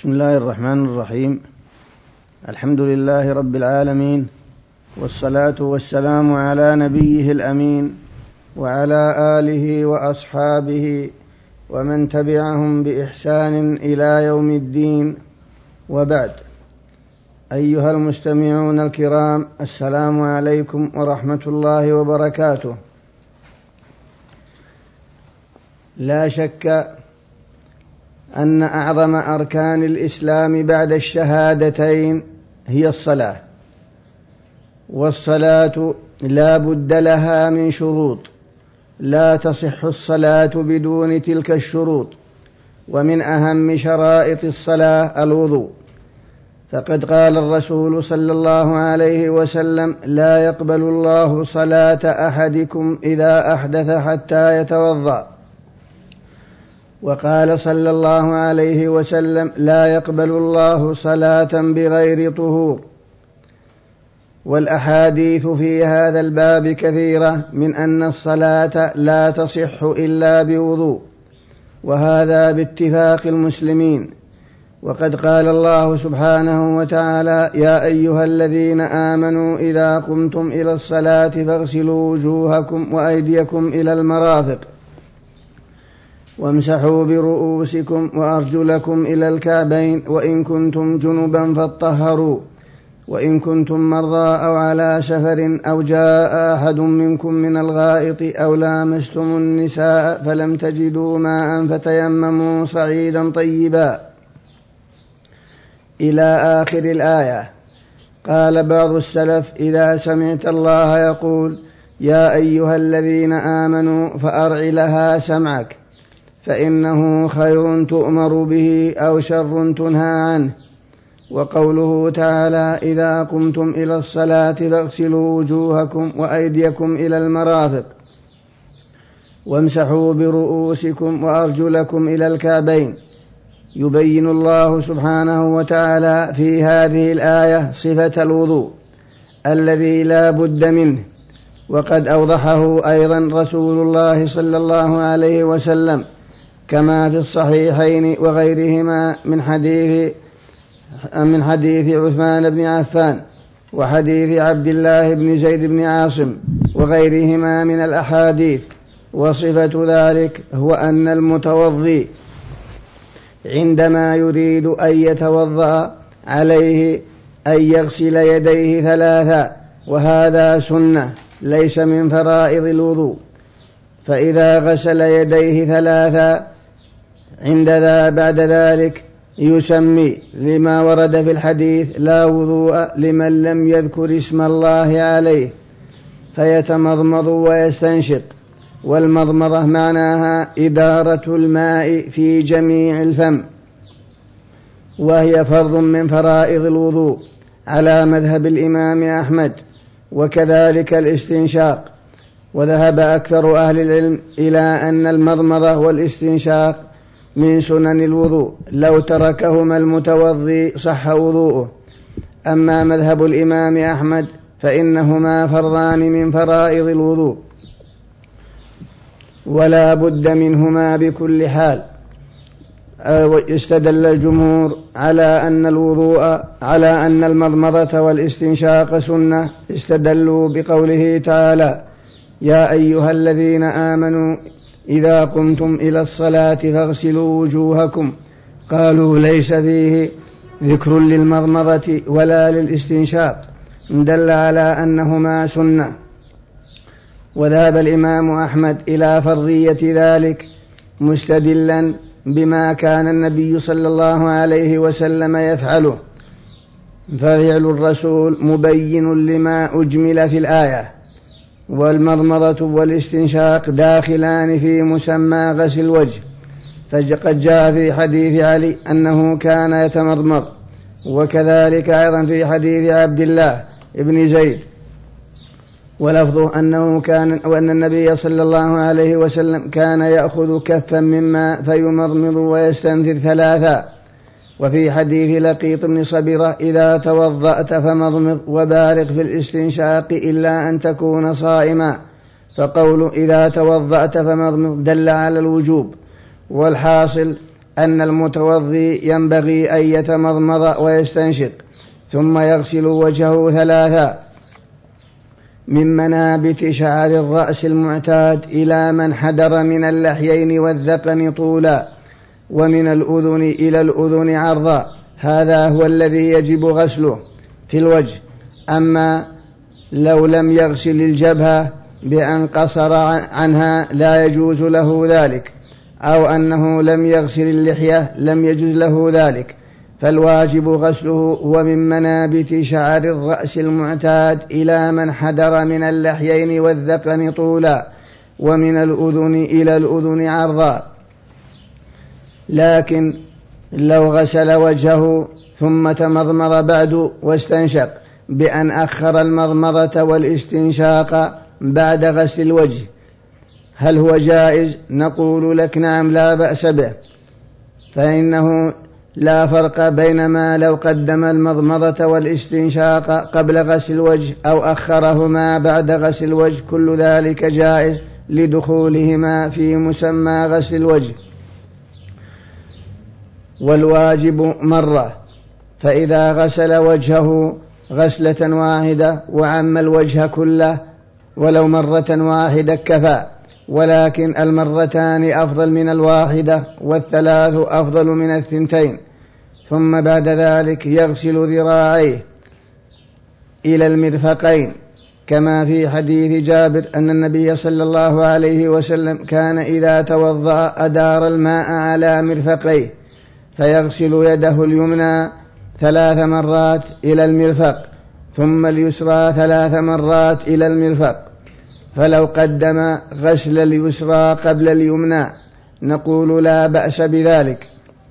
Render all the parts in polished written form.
بسم الله الرحمن الرحيم. الحمد لله رب العالمين، والصلاة والسلام على نبيه الأمين وعلى آله وأصحابه ومن تبعهم بإحسان إلى يوم الدين، وبعد. أيها المستمعون الكرام، السلام عليكم ورحمة الله وبركاته. لا شك أن أعظم أركان الإسلام بعد الشهادتين هي الصلاة، والصلاة لا بد لها من شروط، لا تصح الصلاة بدون تلك الشروط. ومن أهم شرائط الصلاة الوضوء، فقد قال الرسول صلى الله عليه وسلم: لا يقبل الله صلاة أحدكم إذا أحدث حتى يتوضأ. وقال صلى الله عليه وسلم: لا يقبل الله صلاة بغير طهور. والأحاديث في هذا الباب كثيرة من أن الصلاة لا تصح إلا بوضوء، وهذا باتفاق المسلمين. وقد قال الله سبحانه وتعالى: يا أيها الذين آمنوا إذا قمتم إلى الصلاة فاغسلوا وجوهكم وأيديكم إلى المرافق وامسحوا برؤوسكم وأرجلكم إلى الكعبين وإن كنتم جنبا فاطهروا وإن كنتم مرضى أو على سفر أو جاء أحد منكم من الغائط أو لامستم النساء فلم تجدوا ماء فتيمموا صعيدا طيبا إلى آخر الآية. قال بعض السلف: إذا سمعت الله يقول يا أيها الذين آمنوا فأرع لها سمعك، فإنه خير تؤمر به أو شر تنهى عنه. وقوله تعالى: إذا قمتم إلى الصلاة فاغسلوا وجوهكم وأيديكم إلى المرافق وامسحوا برؤوسكم وأرجلكم إلى الكعبين، يبين الله سبحانه وتعالى في هذه الآية صفة الوضوء الذي لا بد منه. وقد أوضحه أيضا رسول الله صلى الله عليه وسلم كما في الصحيحين وغيرهما من حديث عثمان بن عفان وحديث عبد الله بن زيد بن عاصم وغيرهما من الأحاديث. وصفة ذلك هو أن المتوضي عندما يريد أن يتوضأ عليه أن يغسل يديه ثلاثا، وهذا سنة ليس من فرائض الوضوء. فإذا غسل يديه ثلاثا بعد ذلك يسمي لما ورد في الحديث: لا وضوء لمن لم يذكر اسم الله عليه، فيتمضمض ويستنشق. والمضمضة معناها إدارة الماء في جميع الفم، وهي فرض من فرائض الوضوء على مذهب الإمام أحمد، وكذلك الاستنشاق. وذهب أكثر أهل العلم إلى أن المضمضة والاستنشاق من سنن الوضوء، لو تركهما المتوضي صح وضوءه. أما مذهب الإمام أحمد فإنهما فرضان من فرائض الوضوء ولا بد منهما بكل حال. استدل الجمهور على أن المضمضة والاستنشاق سنة، استدلوا بقوله تعالى: يا أيها الذين آمنوا إذا قمتم إلى الصلاة فاغسلوا وجوهكم. قالوا ليس فيه ذكر للمضمضة ولا للاستنشاق، دل على أنهما سنة. وذهب الإمام أحمد إلى فرضية ذلك مستدلا بما كان النبي صلى الله عليه وسلم يفعله، ففعل الرسول مبين لما أجمل في الآية. والمضمضة والاستنشاق داخلان في مسمى غسل الوجه، فقد جاء في حديث علي أنه كان يتمضمض، وكذلك أيضا في حديث عبد الله بن زيد، ولفظه وأن النبي صلى الله عليه وسلم كان يأخذ كفا من ماء فيمضمض ويستنثر ثلاثا. وفي حديث لقيط بن صبرة: إذا توضأت فمضمض وبالغ في الاستنشاق إلا أن تكون صائما. فقول إذا توضأت فمضمض دل على الوجوب. والحاصل أن المتوضي ينبغي أن يتمضمض ويستنشق ثم يغسل وجهه ثلاثا من منابت شعر الرأس المعتاد إلى من حدر من اللحيين والذقن طولا، ومن الأذن إلى الأذن عرضا، هذا هو الذي يجب غسله في الوجه. أما لو لم يغسل الجبهة بأن قصر عنها لا يجوز له ذلك، أو أنه لم يغسل اللحية لم يجوز له ذلك، فالواجب غسله ومن منابت شعر الرأس المعتاد إلى من حدر من اللحيين والذقن طولا، ومن الأذن إلى الأذن عرضا. لكن لو غسل وجهه ثم تمضمض بعد واستنشق بأن أخر المضمضة والاستنشاق بعد غسل الوجه، هل هو جائز؟ نقول لك نعم لا بأس به، فإنه لا فرق بين ما لو قدم المضمضة والاستنشاق قبل غسل الوجه أو أخرهما بعد غسل الوجه، كل ذلك جائز لدخولهما في مسمى غسل الوجه. والواجب مرة، فإذا غسل وجهه غسلة واحدة وعم الوجه كله ولو مرة واحدة كفى، ولكن المرتان أفضل من الواحدة والثلاث أفضل من الثنتين. ثم بعد ذلك يغسل ذراعيه إلى المرفقين، كما في حديث جابر أن النبي صلى الله عليه وسلم كان إذا توضأ أدار الماء على مرفقيه، فيغسل يده اليمنى 3 مرات إلى المرفق، ثم اليسرى 3 مرات إلى المرفق. فلو قدم غسل اليسرى قبل اليمنى نقول لا بأس بذلك،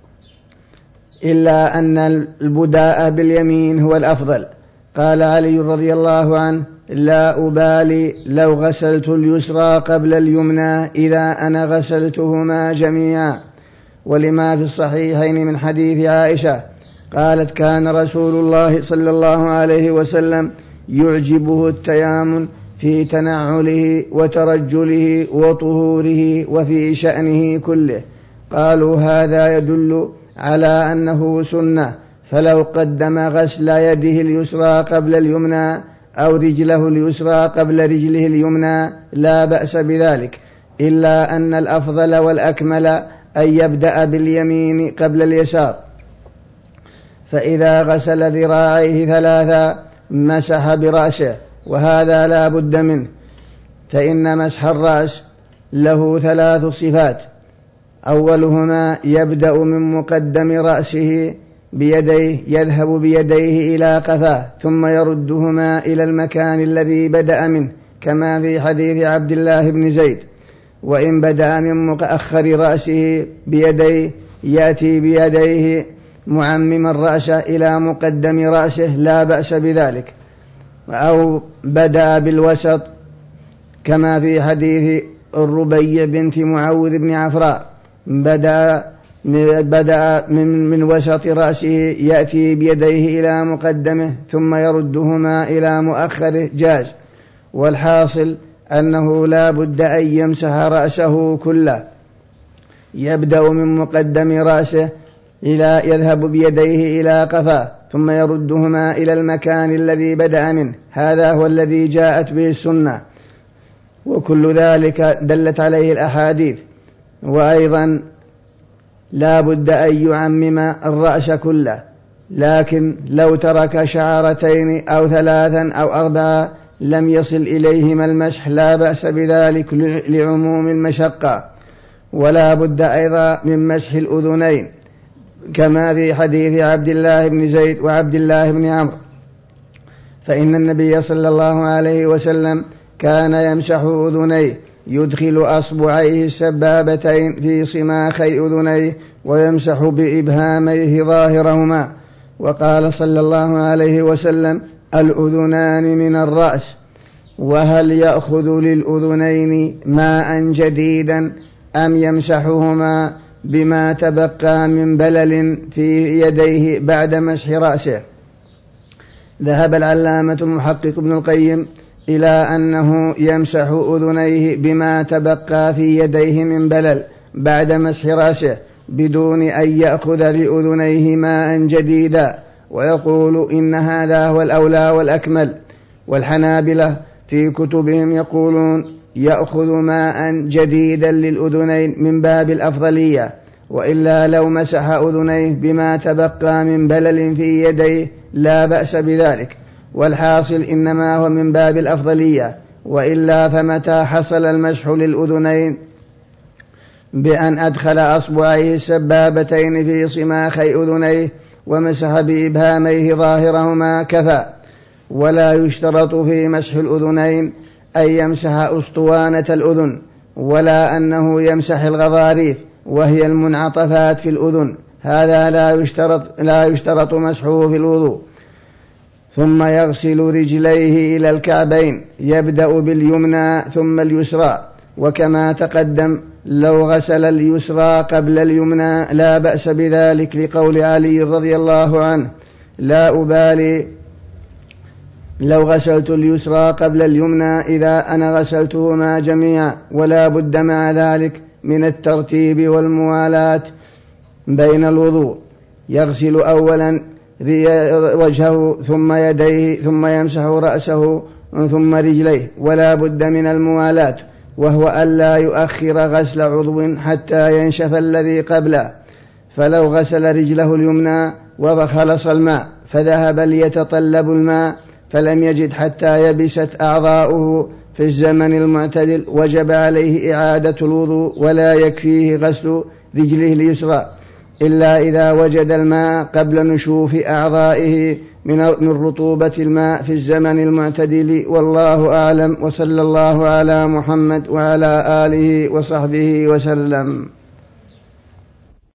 إلا أن البداء باليمين هو الأفضل. قال علي رضي الله عنه: لا أبالي لو غسلت اليسرى قبل اليمنى إذا أنا غسلتهما جميعا. ولما في الصحيحين من حديث عائشة قالت: كان رسول الله صلى الله عليه وسلم يعجبه التيامن في تنعله وترجله وطهوره وفي شأنه كله. قالوا: هذا يدل على أنه سنة، فلو قدم غسل يده اليسرى قبل اليمنى أو رجله اليسرى قبل رجله اليمنى لا بأس بذلك، إلا أن الأفضل والأكمل أن يبدأ باليمين قبل اليسار. فإذا غسل ذراعيه 3 مسح برأسه، وهذا لا بد منه، فإن مسح الرأس له 3 صفات: أولهما يبدأ من مقدم رأسه بيديه، يذهب بيديه إلى قفاه ثم يردهما إلى المكان الذي بدأ منه، كما في حديث عبد الله بن زيد. وإن بدأ من مؤخر رأسه بيديه يأتي بيديه معمم الرأس إلى مقدم رأسه لا بأس بذلك. أو بدأ بالوسط كما في حديث الربيع بنت معوذ بن عفراء، بدأ من وسط رأسه يأتي بيديه إلى مقدمه ثم يردهما إلى مؤخره، جاز. والحاصل أنه لا بد أن يمسح رأسه كله، يبدأ من مقدم رأسه إلى يذهب بيديه إلى قفاه ثم يردهما إلى المكان الذي بدأ منه، هذا هو الذي جاءت به السنة، وكل ذلك دلت عليه الأحاديث. وأيضا لا بد أن يعمم الرأس كله، لكن لو ترك شعرتين أو 3 أو 4 لم يصل إليهما المسح لا بأس بذلك لعموم المشقة. ولا بد أيضا من مسح الأذنين كما في حديث عبد الله بن زيد وعبد الله بن عمرو، فإن النبي صلى الله عليه وسلم كان يمسح أذنيه، يدخل أصبعيه السبابتين في صماخي أذنيه ويمسح بإبهاميه ظاهرهما. وقال صلى الله عليه وسلم: الأذنان من الرأس، وهل يأخذ للأذنين ماء جديدا أم يمسحهما بما تبقى من بلل في يديه بعد مسح رأسه؟ ذهب العلامة المحقق ابن القيم إلى أنه يمسح أذنيه بما تبقى في يديه من بلل بعد مسح رأسه، بدون أن يأخذ لأذنيه ماء جديدا، ويقول إن هذا هو الأولى والأكمل. والحنابلة في كتبهم يقولون يأخذ ماء جديدا للأذنين من باب الأفضلية، وإلا لو مسح أذنيه بما تبقى من بلل في يديه لا بأس بذلك. والحاصل إنما هو من باب الأفضلية، وإلا فمتى حصل المسح للأذنين بأن أدخل أصبعيه السبابتين في صماخي أذنيه ومسح بإبهاميه ظاهرهما كفى. ولا يشترط في مسح الأذنين أن يمسح أسطوانة الأذن، ولا أنه يمسح الغضاريف وهي المنعطفات في الأذن، هذا لا يشترط مسحه في الوضوء. ثم يغسل رجليه إلى الكعبين، يبدأ باليمنى ثم اليسرى، وكما تقدم لو غسل اليسرى قبل اليمنى لا بأس بذلك، لقول علي رضي الله عنه: لا أبالي لو غسلت اليسرى قبل اليمنى إذا أنا غسلتهما جميعا، ولا بد مع ذلك من الترتيب والموالاة بين الوضوء. يغسل أولا وجهه ثم يديه ثم يمسح رأسه ثم رجليه، ولا بد من الموالاة، وهو ألا يؤخر غسل عضو حتى ينشف الذي قبله. فلو غسل رجله اليمنى وخلص الماء فذهب ليتطلب الماء فلم يجد حتى يبست أعضاؤه في الزمن المعتدل، وجب عليه إعادة الوضوء، ولا يكفيه غسل رجله اليسرى إلا إذا وجد الماء قبل نشوف أعضائه من رطوبة الماء في الزمن المعتدل. والله أعلم، وصلى الله على محمد وعلى آله وصحبه وسلم.